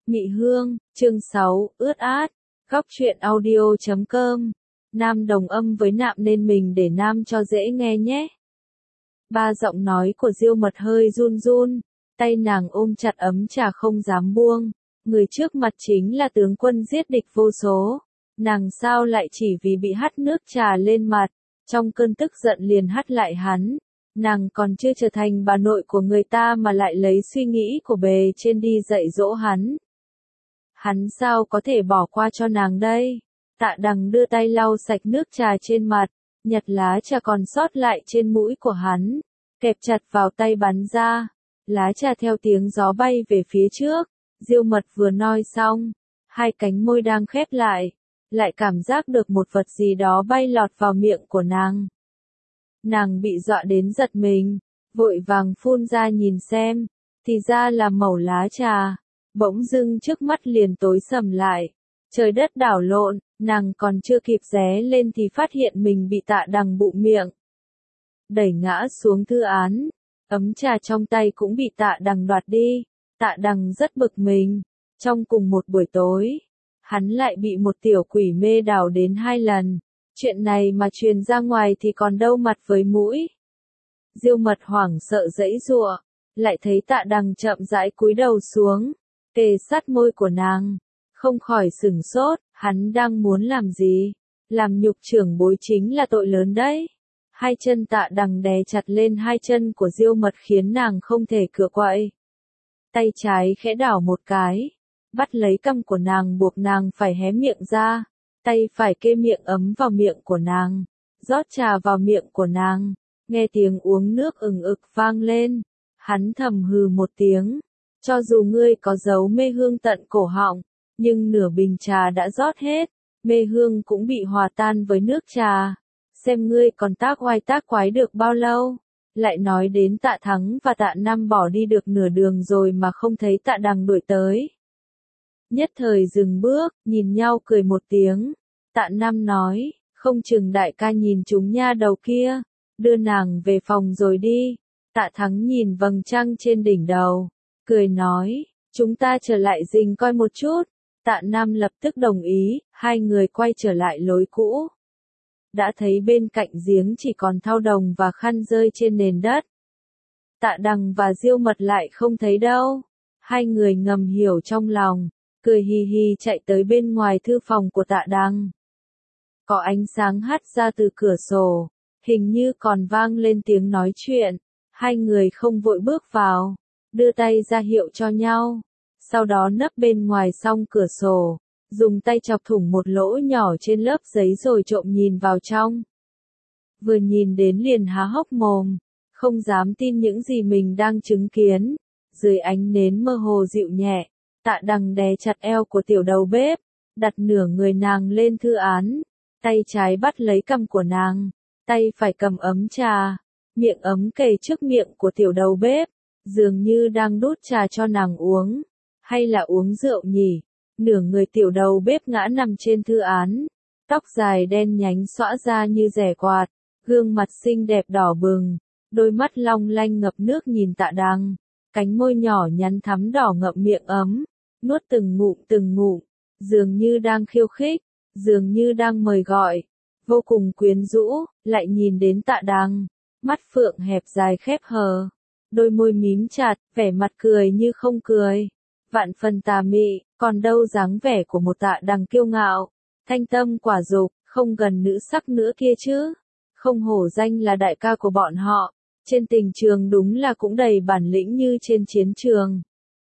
Mị Hương, chương 6, ướt át, góc truyện audio.com. Nam đồng âm với nạm nên mình để nam cho dễ nghe nhé. Ba giọng nói của Diêu Mật hơi run run, tay nàng ôm chặt ấm trà không dám buông. Người trước mặt chính là tướng quân giết địch vô số. Nàng sao lại chỉ vì bị hắt nước trà lên mặt, trong cơn tức giận liền hắt lại hắn. Nàng còn chưa trở thành bà nội của người ta mà lại lấy suy nghĩ của bề trên đi dạy dỗ hắn. Hắn sao có thể bỏ qua cho nàng đây? Tạ Đằng đưa tay lau sạch nước trà trên mặt, nhặt lá trà còn sót lại trên mũi của hắn, kẹp chặt vào tay bắn ra. Lá trà theo tiếng gió bay về phía trước. Diêu Mật vừa nói xong, hai cánh môi đang khép lại cảm giác được một vật gì đó bay lọt vào miệng của nàng. Nàng bị dọa đến giật mình, vội vàng phun ra nhìn xem, thì ra là mẩu lá trà. Bỗng dưng trước mắt liền tối sầm lại, trời đất đảo lộn, nàng còn chưa kịp ré lên thì phát hiện mình bị Tạ Đằng bụng miệng đẩy ngã xuống thư án, ấm trà trong tay cũng bị Tạ Đằng đoạt đi. Tạ Đằng rất bực mình, trong cùng một buổi tối, hắn lại bị một tiểu quỷ mê đảo đến 2 lần, chuyện này mà truyền ra ngoài thì còn đâu mặt với mũi. Diêu Mật hoảng sợ giãy giụa, lại thấy Tạ Đằng chậm rãi cúi đầu xuống, kề sát môi của nàng, không khỏi sửng sốt, hắn đang muốn làm gì? Làm nhục trưởng bối chính là tội lớn đấy. Hai chân Tạ Đằng đè chặt lên hai chân của Diêu Mật khiến nàng không thể cựa quậy. Tay trái khẽ đảo một cái, bắt lấy cằm của nàng buộc nàng phải hé miệng ra, tay phải kê miệng ấm vào miệng của nàng, rót trà vào miệng của nàng, nghe tiếng uống nước ừng ực vang lên, hắn thầm hừ một tiếng, cho dù ngươi có giấu mê hương tận cổ họng, nhưng nửa bình trà đã rót hết, mê hương cũng bị hòa tan với nước trà, xem ngươi còn tác oai tác quái được bao lâu. Lại nói đến Tạ Thắng và Tạ Nam bỏ đi được nửa đường rồi mà không thấy Tạ Đằng đuổi tới. Nhất thời dừng bước, nhìn nhau cười một tiếng. Tạ Nam nói, không chừng đại ca nhìn chúng nha đầu kia, đưa nàng về phòng rồi đi. Tạ Thắng nhìn vầng trăng trên đỉnh đầu, cười nói, chúng ta trở lại rình coi một chút. Tạ Nam lập tức đồng ý, hai người quay trở lại lối cũ. Đã thấy bên cạnh giếng chỉ còn thau đồng và khăn rơi trên nền đất. Tạ Đằng và Diêu Mật lại không thấy đâu. Hai người ngầm hiểu trong lòng, cười hì hì chạy tới bên ngoài thư phòng của Tạ Đằng. Có ánh sáng hắt ra từ cửa sổ, hình như còn vang lên tiếng nói chuyện. Hai người không vội bước vào, đưa tay ra hiệu cho nhau. Sau đó nấp bên ngoài song cửa sổ, dùng tay chọc thủng một lỗ nhỏ trên lớp giấy rồi trộm nhìn vào trong. Vừa nhìn đến liền há hốc mồm, không dám tin những gì mình đang chứng kiến. Dưới ánh nến mơ hồ dịu nhẹ, Tạ Đằng đè chặt eo của tiểu đầu bếp, đặt nửa người nàng lên thư án, tay trái bắt lấy cằm của nàng, tay phải cầm ấm trà, miệng ấm kề trước miệng của tiểu đầu bếp, dường như đang đút trà cho nàng uống, hay là uống rượu nhỉ? Nửa người tiểu đầu bếp ngã nằm trên thư án, tóc dài đen nhánh xõa ra như rẻ quạt, gương mặt xinh đẹp đỏ bừng, đôi mắt long lanh ngập nước nhìn Tạ Đằng, cánh môi nhỏ nhắn thắm đỏ ngậm miệng ấm, nuốt từng ngụm, dường như đang khiêu khích, dường như đang mời gọi, vô cùng quyến rũ. Lại nhìn đến Tạ Đằng, mắt phượng hẹp dài khép hờ, đôi môi mím chặt, vẻ mặt cười như không cười, vạn phần tà mị, còn đâu dáng vẻ của một Tạ Đằng kiêu ngạo, thanh tâm quả dục, không gần nữ sắc nữa kia chứ. Không hổ danh là đại ca của bọn họ, trên tình trường đúng là cũng đầy bản lĩnh như trên chiến trường.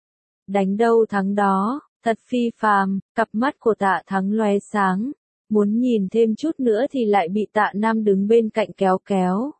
Đánh đâu thắng đó, thật phi phàm. Cặp mắt của Tạ Thắng lóe sáng, muốn nhìn thêm chút nữa thì lại bị Tạ Nam đứng bên cạnh kéo kéo.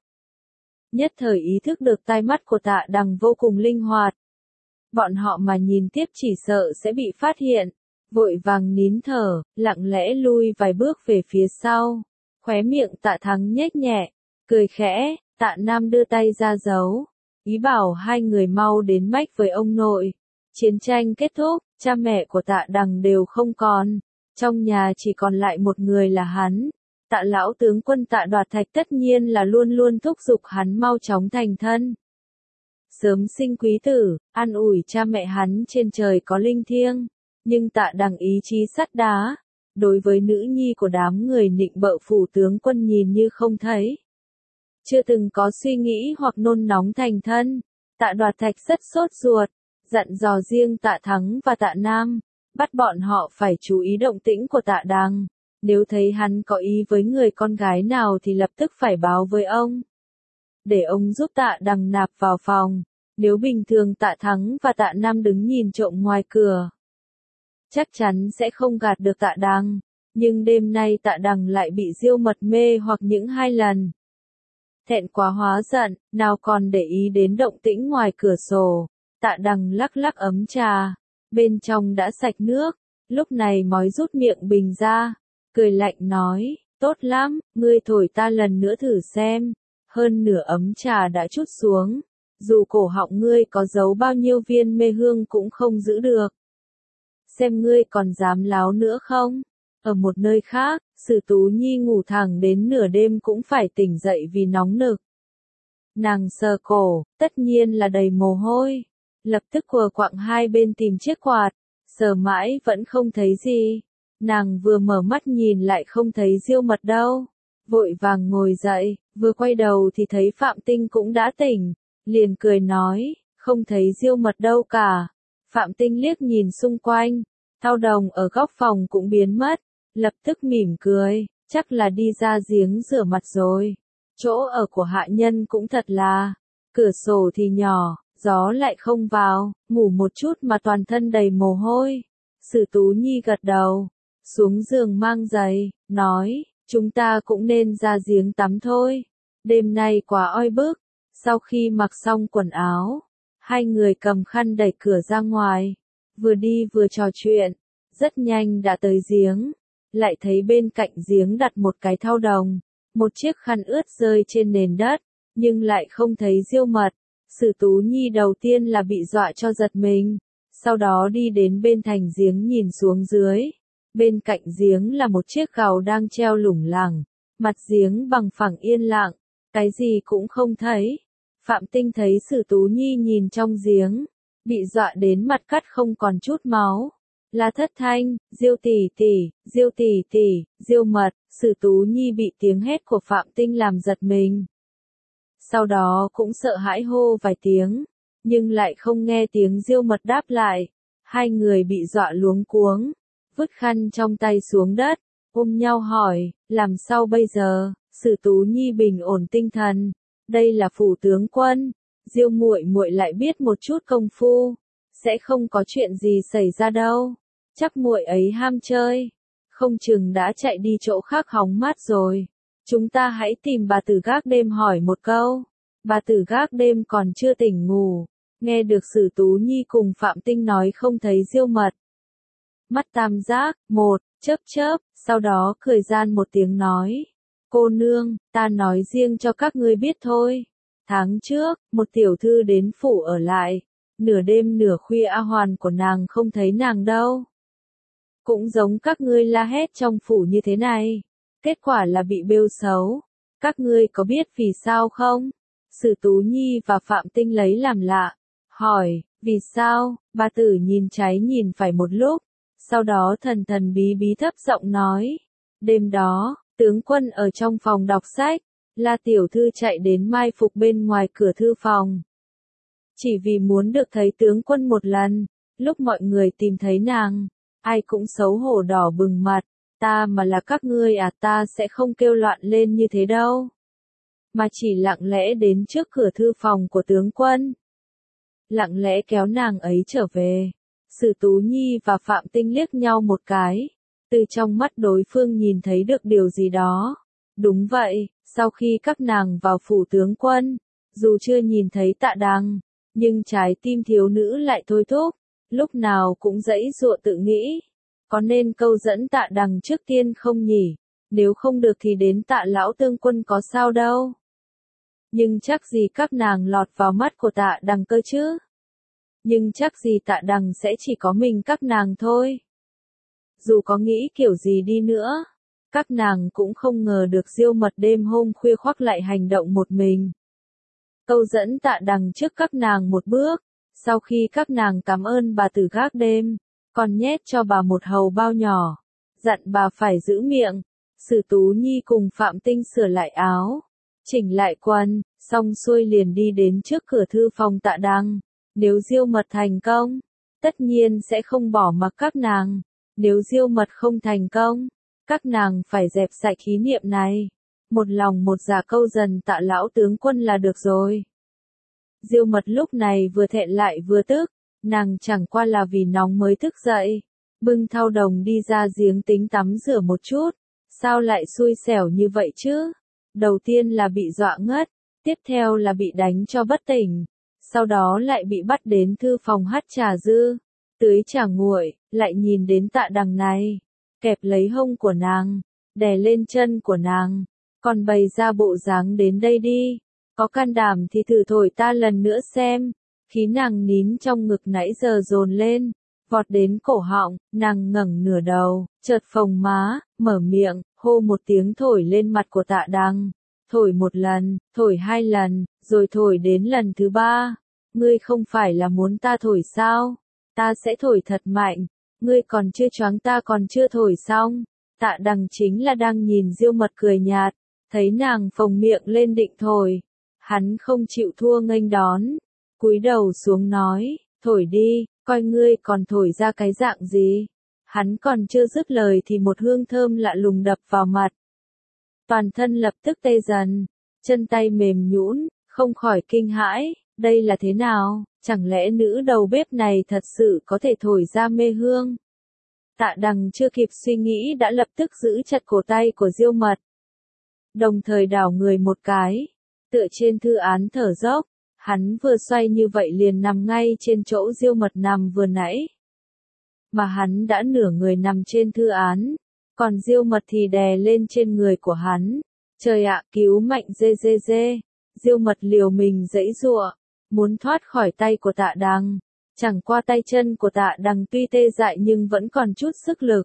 Nhất thời ý thức được tai mắt của Tạ Đằng vô cùng linh hoạt. Bọn họ mà nhìn tiếp chỉ sợ sẽ bị phát hiện, vội vàng nín thở, lặng lẽ lui vài bước về phía sau. Khóe miệng Tạ Thắng nhếch nhẹ, cười khẽ. Tạ Nam đưa tay ra giấu, ý bảo hai người mau đến mách với ông nội. Chiến tranh kết thúc, cha mẹ của Tạ Đằng đều không còn, trong nhà chỉ còn lại một người là hắn. Tạ lão tướng quân Tạ Đoạt Thạch tất nhiên là luôn luôn thúc giục hắn mau chóng thành thân, sớm sinh quý tử, an ủi cha mẹ hắn trên trời có linh thiêng. Nhưng Tạ Đằng ý chí sắt đá, đối với nữ nhi của đám người nịnh bợ phủ tướng quân nhìn như không thấy. Chưa từng có suy nghĩ hoặc nôn nóng thành thân, Tạ Đoạt Thạch rất sốt ruột, dặn dò riêng Tạ Thắng và Tạ Nam, bắt bọn họ phải chú ý động tĩnh của Tạ Đằng, nếu thấy hắn có ý với người con gái nào thì lập tức phải báo với ông. Để ông giúp Tạ Đằng nạp vào phòng, nếu bình thường Tạ Thắng và Tạ Nam đứng nhìn trộm ngoài cửa, chắc chắn sẽ không gạt được Tạ Đằng, nhưng đêm nay Tạ Đằng lại bị Diêu Mật mê hoặc những 2 lần. Thẹn quá hóa giận, nào còn để ý đến động tĩnh ngoài cửa sổ, Tạ Đằng lắc lắc ấm trà, bên trong đã sạch nước, lúc này mói rút miệng bình ra, cười lạnh nói, tốt lắm, ngươi thổi ta lần nữa thử xem, hơn nửa ấm trà đã trút xuống, dù cổ họng ngươi có giấu bao nhiêu viên mê hương cũng không giữ được. Xem ngươi còn dám láo nữa không? Ở một nơi khác, Sử Tú Nhi ngủ thẳng đến nửa đêm cũng phải tỉnh dậy vì nóng nực. Nàng sờ cổ, tất nhiên là đầy mồ hôi. Lập tức quờ quạng hai bên tìm chiếc quạt, sờ mãi vẫn không thấy gì. Nàng vừa mở mắt nhìn lại không thấy Diêu Mật đâu. Vội vàng ngồi dậy, vừa quay đầu thì thấy Phạm Tinh cũng đã tỉnh. Liền cười nói, không thấy Diêu Mật đâu cả. Phạm Tinh liếc nhìn xung quanh, thau đồng ở góc phòng cũng biến mất. Lập tức mỉm cười, chắc là đi ra giếng rửa mặt rồi. Chỗ ở của hạ nhân cũng thật là, cửa sổ thì nhỏ, gió lại không vào, ngủ một chút mà toàn thân đầy mồ hôi. Sử Tú Nhi gật đầu, xuống giường mang giày, nói, chúng ta cũng nên ra giếng tắm thôi. Đêm nay quá oi bức. Sau khi mặc xong quần áo, hai người cầm khăn đẩy cửa ra ngoài, vừa đi vừa trò chuyện, rất nhanh đã tới giếng. Lại thấy bên cạnh giếng đặt một cái thau đồng, một chiếc khăn ướt rơi trên nền đất, nhưng lại không thấy Diêu Mật. Sử Tú Nhi đầu tiên là bị dọa cho giật mình, sau đó đi đến bên thành giếng nhìn xuống dưới. Bên cạnh giếng là một chiếc gàu đang treo lủng lẳng, mặt giếng bằng phẳng yên lặng, cái gì cũng không thấy. Phạm Tinh thấy Sử Tú Nhi nhìn trong giếng, bị dọa đến mặt cắt không còn chút máu. La thất thanh, Diêu tỷ tỷ, Diêu tỷ tỷ, Diêu Mật. Sử Tú Nhi bị tiếng hét của Phạm Tinh làm giật mình. Sau đó cũng sợ hãi hô vài tiếng, nhưng lại không nghe tiếng Diêu Mật đáp lại. Hai người bị dọa luống cuống, vứt khăn trong tay xuống đất, ôm nhau hỏi, làm sao bây giờ? Sử Tú Nhi bình ổn tinh thần, đây là phủ tướng quân, Diêu muội muội lại biết một chút công phu, sẽ không có chuyện gì xảy ra đâu. Chắc muội ấy ham chơi, không chừng đã chạy đi chỗ khác hóng mát rồi. Chúng ta hãy tìm bà tử gác đêm hỏi một câu. Bà tử gác đêm còn chưa tỉnh ngủ, nghe được Sử Tú Nhi cùng Phạm Tinh nói không thấy Diêu Mật. Mắt tam giác, một, chớp chớp, sau đó cười gian một tiếng nói. Cô nương, ta nói riêng cho các ngươi biết thôi. Tháng trước, một tiểu thư đến phủ ở lại. Nửa đêm nửa khuya A Hoàn của nàng không thấy nàng đâu. Cũng giống các ngươi la hét trong phủ như thế này. Kết quả là bị bêu xấu. Các ngươi có biết vì sao không? Sử Tú Nhi và Phạm Tinh lấy làm lạ. Hỏi, vì sao? Bà tử nhìn trái nhìn phải một lúc. Sau đó thần thần bí bí thấp giọng nói. Đêm đó, tướng quân ở trong phòng đọc sách. La tiểu thư chạy đến mai phục bên ngoài cửa thư phòng. Chỉ vì muốn được thấy tướng quân một lần. Lúc mọi người tìm thấy nàng, ai cũng xấu hổ đỏ bừng mặt. Ta mà là các ngươi à, ta sẽ không kêu loạn lên như thế đâu. Mà chỉ lặng lẽ đến trước cửa thư phòng của tướng quân. Lặng lẽ kéo nàng ấy trở về. Sử Tú Nhi và Phạm Tinh liếc nhau một cái. Từ trong mắt đối phương nhìn thấy được điều gì đó. Đúng vậy, sau khi các nàng vào phủ tướng quân, dù chưa nhìn thấy Tạ Đằng, nhưng trái tim thiếu nữ lại thôi thúc, lúc nào cũng giãy giụa tự nghĩ. Có nên câu dẫn Tạ Đằng trước tiên không nhỉ? Nếu không được thì đến Tạ lão tướng quân có sao đâu. Nhưng chắc gì các nàng lọt vào mắt của Tạ Đằng cơ chứ? Nhưng chắc gì Tạ Đằng sẽ chỉ có mình các nàng thôi. Dù có nghĩ kiểu gì đi nữa, các nàng cũng không ngờ được Diêu Mật đêm hôm khuya khoác lại hành động một mình. Câu dẫn Tạ Đằng trước các nàng một bước, sau khi các nàng cảm ơn bà tử gác đêm, còn nhét cho bà một hầu bao nhỏ, dặn bà phải giữ miệng. Sử Tú Nhi cùng Phạm Tinh sửa lại áo, chỉnh lại quần, xong xuôi liền đi đến trước cửa thư phòng Tạ Đằng. Nếu Diêu Mật thành công, tất nhiên sẽ không bỏ mặc các nàng. Nếu Diêu Mật không thành công, các nàng phải dẹp sạch khí niệm này. Một lòng một dạ câu dần Tạ lão tướng quân là được rồi. Diêu Mật lúc này vừa thẹn lại vừa tức, nàng chẳng qua là vì nóng mới thức dậy. Bưng thau đồng đi ra giếng tính tắm rửa một chút. Sao lại xui xẻo như vậy chứ? Đầu tiên là bị dọa ngất, tiếp theo là bị đánh cho bất tỉnh, sau đó lại bị bắt đến thư phòng hắt trà dư, tưới trà nguội, lại nhìn đến Tạ Đằng này, kẹp lấy hông của nàng, đè lên chân của nàng, còn bày ra bộ dáng đến đây đi, có can đảm thì thử thổi ta lần nữa xem. Khí nàng nín trong ngực nãy giờ dồn lên, vọt đến cổ họng, nàng ngẩng nửa đầu, chợt phồng má, mở miệng, hô một tiếng thổi lên mặt của Tạ Đằng. Thổi một lần, thổi hai lần, rồi thổi đến lần thứ ba. Ngươi không phải là muốn ta thổi sao? Ta sẽ thổi thật mạnh. Ngươi còn chưa choáng, ta còn chưa thổi xong. Tạ Đằng chính là đang nhìn Diêu Mật cười nhạt, thấy nàng phồng miệng lên định thổi. Hắn không chịu thua nghênh đón, cúi đầu xuống nói, thổi đi, coi ngươi còn thổi ra cái dạng gì. Hắn còn chưa dứt lời thì một hương thơm lạ lùng đập vào mặt. Toàn thân lập tức tê dần, chân tay mềm nhũn, không khỏi kinh hãi, đây là thế nào, chẳng lẽ nữ đầu bếp này thật sự có thể thổi ra mê hương? Tạ Đằng chưa kịp suy nghĩ đã lập tức giữ chặt cổ tay của Diêu Mật. Đồng thời đảo người một cái, tựa trên thư án thở dốc, hắn vừa xoay như vậy liền nằm ngay trên chỗ Diêu Mật nằm vừa nãy. Mà hắn đã nửa người nằm trên thư án, còn Diêu Mật thì đè lên trên người của hắn. Trời ạ, cứu mạnh dê dê dê. Diêu Mật liều mình giãy giụa, muốn thoát khỏi tay của Tạ Đằng. Chẳng qua tay chân của Tạ Đằng tuy tê dại nhưng vẫn còn chút sức lực.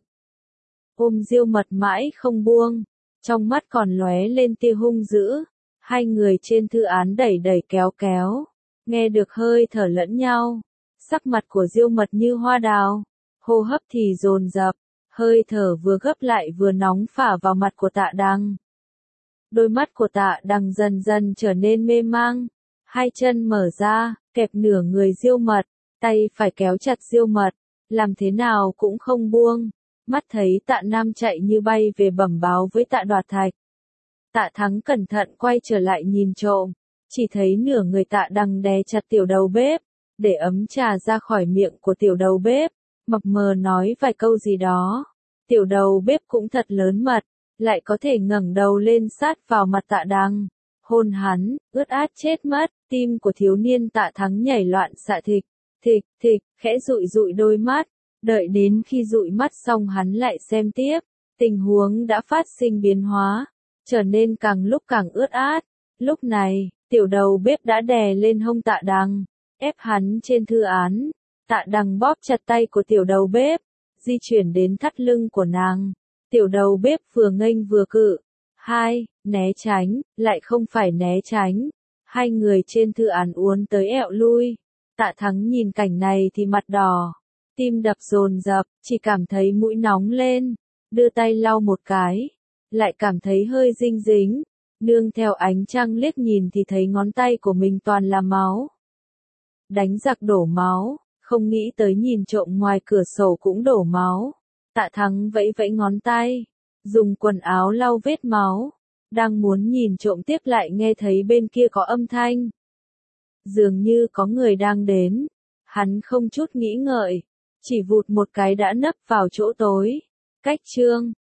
Ôm Diêu Mật mãi không buông, trong mắt còn lóe lên tia hung dữ. Hai người trên thư án đẩy đẩy kéo kéo, nghe được hơi thở lẫn nhau. Sắc mặt của Diêu Mật như hoa đào, hô hấp thì dồn dập, hơi thở vừa gấp lại vừa nóng phả vào mặt của Tạ Đằng. Đôi mắt của Tạ Đằng dần dần trở nên mê mang, hai chân mở ra, kẹp nửa người Diêu Mật, tay phải kéo chặt Diêu Mật, làm thế nào cũng không buông. Mắt thấy Tạ Nam chạy như bay về bẩm báo với Tạ Đoạt Thạch. Tạ Thắng cẩn thận quay trở lại nhìn trộm, chỉ thấy nửa người Tạ Đằng đè chặt tiểu đầu bếp, để ấm trà ra khỏi miệng của tiểu đầu bếp, mập mờ nói vài câu gì đó. Tiểu đầu bếp cũng thật lớn mật, lại có thể ngẩng đầu lên sát vào mặt Tạ Đằng, hôn hắn, ướt át chết mất. Tim của thiếu niên Tạ Thắng nhảy loạn xạ thịch, thịch, thịch, khẽ dụi dụi đôi mắt, đợi đến khi dụi mắt xong hắn lại xem tiếp, tình huống đã phát sinh biến hóa, trở nên càng lúc càng ướt át. Lúc này, tiểu đầu bếp đã đè lên hông Tạ Đằng, ép hắn trên thư án. Tạ Đằng bóp chặt tay của tiểu đầu bếp, di chuyển đến thắt lưng của nàng. Tiểu đầu bếp vừa nghênh vừa cự, né tránh, lại không phải né tránh. Hai người trên thư án uốn tới ẹo lui. Tạ Thắng nhìn cảnh này thì mặt đỏ, tim đập dồn dập, chỉ cảm thấy mũi nóng lên, đưa tay lau một cái, lại cảm thấy hơi dinh dính, nương theo ánh trăng liếc nhìn thì thấy ngón tay của mình toàn là máu. Đánh giặc đổ máu, không nghĩ tới nhìn trộm ngoài cửa sổ cũng đổ máu. Tạ Thắng vẫy vẫy ngón tay, dùng quần áo lau vết máu, đang muốn nhìn trộm tiếp lại nghe thấy bên kia có âm thanh. Dường như có người đang đến, hắn không chút nghĩ ngợi, chỉ vụt một cái đã nấp vào chỗ tối. Cách chương